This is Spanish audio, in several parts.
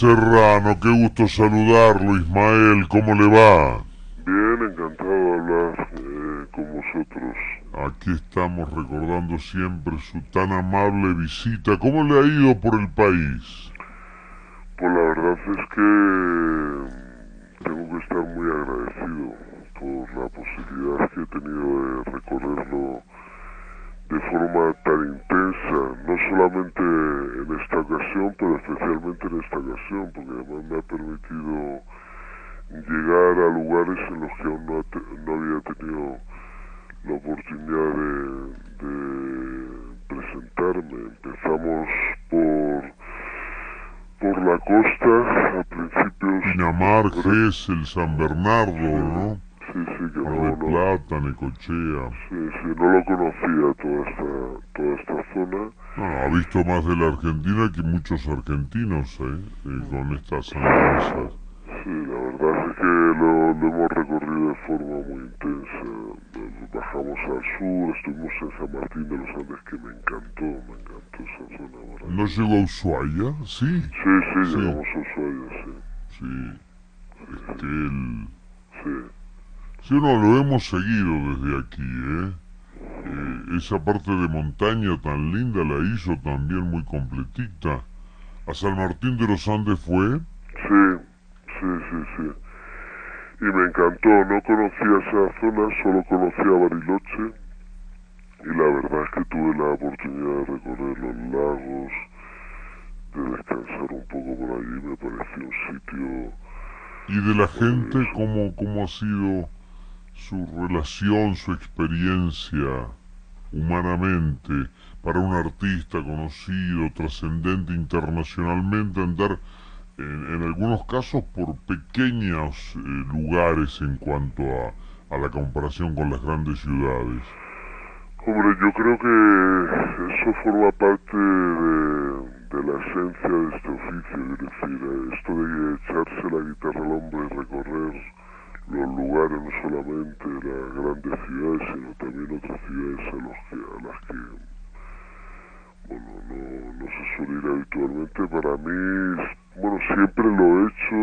Serrano, qué gusto saludarlo, Ismael, ¿cómo le va? Bien, encantado de hablar con vosotros. Aquí estamos recordando siempre su tan amable visita. ¿Cómo le ha ido por el país? Pues la verdad es que tengo que estar muy agradecido por la posibilidad que he tenido de recorrerlo de forma tan intensa, no solamente en esta ocasión, pero especialmente en esta ocasión, porque además me ha permitido llegar a lugares en los que aún no había tenido la oportunidad de presentarme. Empezamos por la costa a principios. Pinamar, Gesell, San Bernardo, ¿no? Sí, sí, que Mar del no, Plata, Necochea. sí, sí, no lo conocía toda esta zona. No, ha visto más de la Argentina que muchos argentinos, con estas andanzas. Sí, la verdad es que lo hemos recorrido de forma muy intensa. Bajamos al sur, estuvimos en San Martín de los Andes, que me encantó esa zona ¿No maravillosa. llegó a Ushuaia? Sí, Sí, sí, sí, llegamos a Ushuaia, sí, sí. Es que él... sí. Si uno lo hemos seguido desde aquí, esa parte de montaña tan linda la hizo también muy completita. ¿A San Martín de los Andes fue? Sí, sí, sí, sí. Y me encantó, no conocía esa zona, solo conocía Bariloche. Y la verdad es que tuve la oportunidad de recorrer los lagos, de descansar un poco por allí, me pareció un sitio ¿Y de la gente maravilloso. cómo ha sido su relación, su experiencia humanamente para un artista conocido, trascendente internacionalmente, andar en algunos casos por pequeños lugares en cuanto a la comparación con las grandes ciudades? Hombre, yo creo que eso forma parte de la esencia de este oficio, es decir, esto de echarse la guitarra al hombro y recorrer los lugares, no solamente las grandes ciudades, sino también otras ciudades a las que bueno, no se suele ir habitualmente. Para mí, bueno, siempre lo he hecho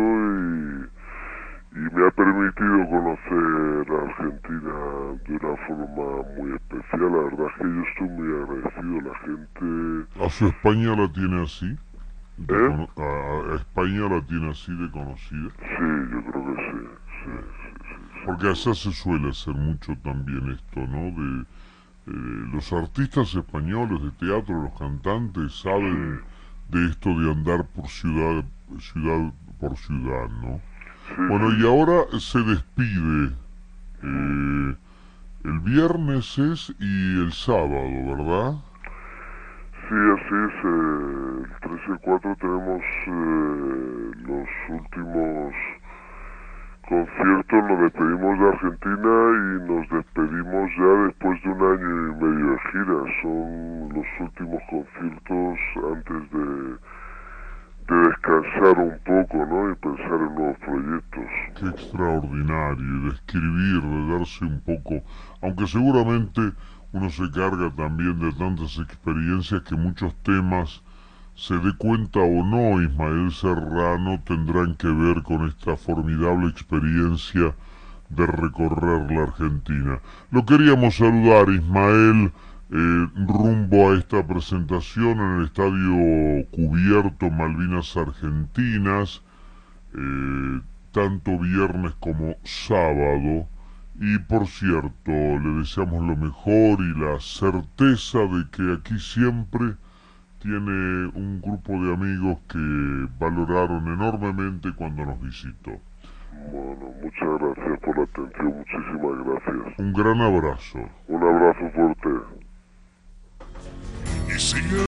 y me ha permitido conocer a Argentina de una forma muy especial. La verdad es que yo estoy muy agradecido. La gente... ¿A su España la tiene así? ¿Eh? A España la tiene así de conocida? Sí, yo creo que sí. Sí, sí, sí, sin Porque duda. allá se suele hacer mucho también esto, ¿no? Los artistas españoles de teatro, los cantantes, saben Sí, de esto de andar por ciudad por ciudad, ¿no? sí, Bueno, y sí. ahora se despide. eh, el viernes es y el sábado, ¿verdad? Sí, así es. El 3 y el 4 tenemos los últimos conciertos. Nos despedimos de Argentina y nos despedimos ya después de un año y medio de gira. Son los últimos conciertos antes de descansar un poco, ¿no? Y pensar en nuevos proyectos. Qué extraordinario, y de escribir, de darse un poco, aunque seguramente uno se carga también de tantas experiencias que muchos temas, se dé cuenta o no, Ismael Serrano, tendrán que ver con esta formidable experiencia de recorrer la Argentina. Lo queríamos saludar, Ismael, rumbo a esta presentación en el Estadio Cubierto Malvinas Argentinas, eh, tanto viernes como sábado. Y por cierto, le deseamos lo mejor y la certeza de que aquí siempre tiene un grupo de amigos que valoraron enormemente cuando nos visitó. Bueno, muchas gracias por la atención, muchísimas gracias. Un gran abrazo. Un abrazo fuerte. Y sigue